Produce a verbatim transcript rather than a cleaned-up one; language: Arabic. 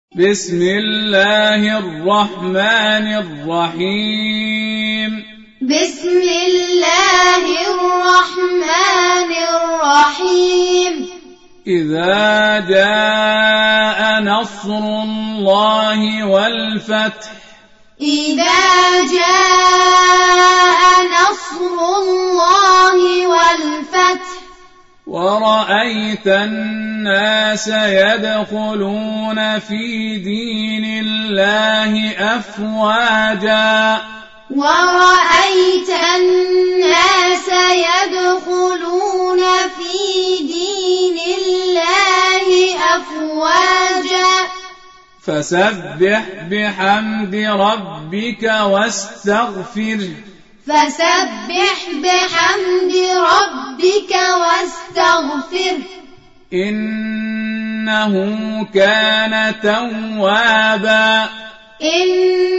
بسم الله الرحمن الرحيم بسم الله الرحمن الرحيم إذا جاء نصر الله والفتح إذا جاء نصر الله والفتح ورأيت الناس يدخلون في دين الله أفواجا ورأيت الناس يدخلون في دين الله أفواجا فسبح بحمد ربك واستغفره فسبح بحمد ربك واستغفره إنه كان توابا إن